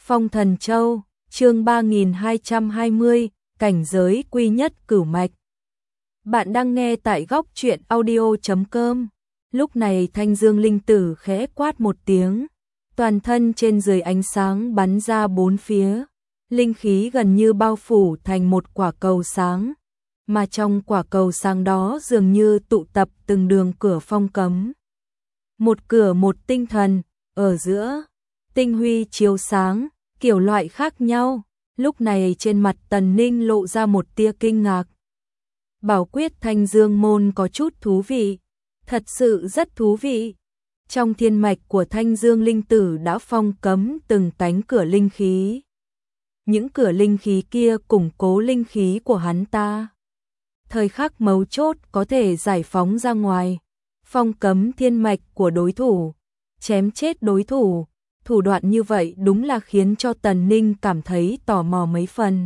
Phong Thần Châu, chương 3220, cảnh giới quy nhất cửu mạch. Bạn đang nghe tại góc truyện audio.com. Lúc này Thanh Dương linh tử khẽ quát một tiếng, toàn thân trên dưới ánh sáng bắn ra bốn phía, linh khí gần như bao phủ thành một quả cầu sáng, mà trong quả cầu sáng đó dường như tụ tập từng đường cửa phong cấm. Một cửa một tinh thần, ở giữa, tinh huy chiếu sáng, kiểu loại khác nhau. Lúc này trên mặt Tần Ninh lộ ra một tia kinh ngạc. Bảo quyết Thanh Dương môn có chút thú vị, thật sự rất thú vị. Trong thiên mạch của Thanh Dương linh tử đã phong cấm từng cánh cửa linh khí. Những cửa linh khí kia củng cố linh khí của hắn ta. Thời khắc mấu chốt có thể giải phóng ra ngoài, phong cấm thiên mạch của đối thủ, chém chết đối thủ. Thủ đoạn như vậy đúng là khiến cho Tần Ninh cảm thấy tò mò mấy phần.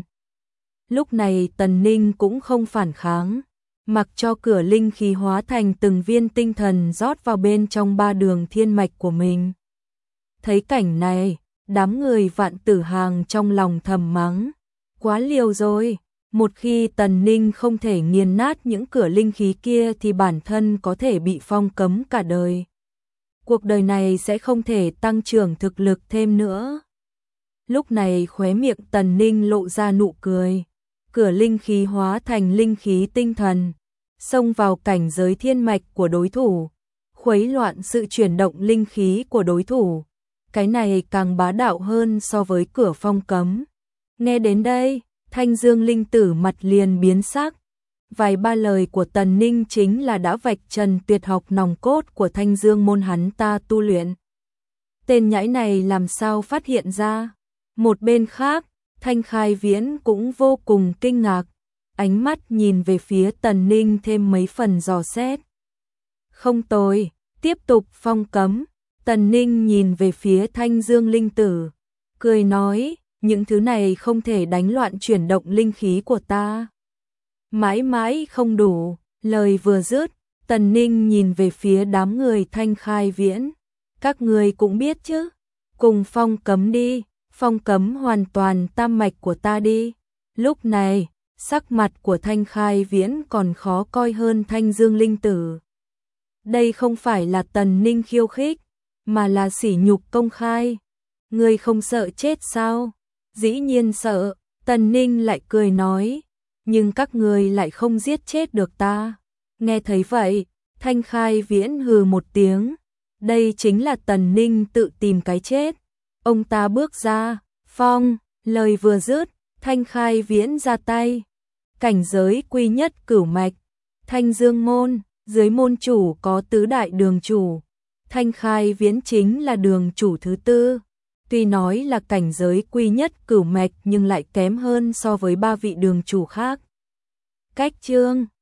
Lúc này Tần Ninh cũng không phản kháng, mặc cho cửa linh khí hóa thành từng viên tinh thần rót vào bên trong ba đường thiên mạch của mình. Thấy cảnh này, đám người Vạn Tử Hàng trong lòng thầm mắng, quá liều rồi. Một khi Tần Ninh không thể nghiền nát những cửa linh khí kia thì bản thân có thể bị phong cấm cả đời. Cuộc đời này sẽ không thể tăng trưởng thực lực thêm nữa. Lúc này khóe miệng Tần Ninh lộ ra nụ cười. Cửa linh khí hóa thành linh khí tinh thần, xông vào cảnh giới thiên mạch của đối thủ, khuấy loạn sự chuyển động linh khí của đối thủ. Cái này càng bá đạo hơn so với cửa phong cấm. Nghe đến đây, Thanh Dương linh tử mặt liền biến sắc. Vài ba lời của Tần Ninh chính là đã vạch trần tuyệt học nòng cốt của Thanh Dương môn hắn ta tu luyện. Tên nhãi này làm sao phát hiện ra? Một bên khác, Thanh Khai Viễn cũng vô cùng kinh ngạc, ánh mắt nhìn về phía Tần Ninh thêm mấy phần dò xét. Không tồi, tiếp tục phong cấm. Tần Ninh nhìn về phía Thanh Dương linh tử, cười nói, những thứ này không thể đánh loạn chuyển động linh khí của ta. Mãi mãi không đủ. Lời vừa dứt, Tần Ninh nhìn về phía đám người Thanh Khai Viễn. Các người cũng biết chứ, cùng phong cấm đi, phong cấm hoàn toàn tam mạch của ta đi. Lúc này, sắc mặt của Thanh Khai Viễn còn khó coi hơn Thanh Dương linh tử. Đây không phải là Tần Ninh khiêu khích, mà là sỉ nhục công khai. Người không sợ chết sao? Dĩ nhiên sợ. Tần Ninh lại cười nói, nhưng các người lại không giết chết được ta. Nghe thấy vậy, Thanh Khai Viễn hừ một tiếng. Đây chính là Tần Ninh tự tìm cái chết. Ông ta bước ra, phong, lời vừa dứt, Thanh Khai Viễn ra tay. Cảnh giới quy nhất cửu mạch, Thanh Dương môn, dưới môn chủ có tứ đại đường chủ. Thanh Khai Viễn chính là đường chủ thứ tư. Tuy nói là cảnh giới quy nhất cửu mạch nhưng lại kém hơn so với ba vị đường chủ khác. Cách chương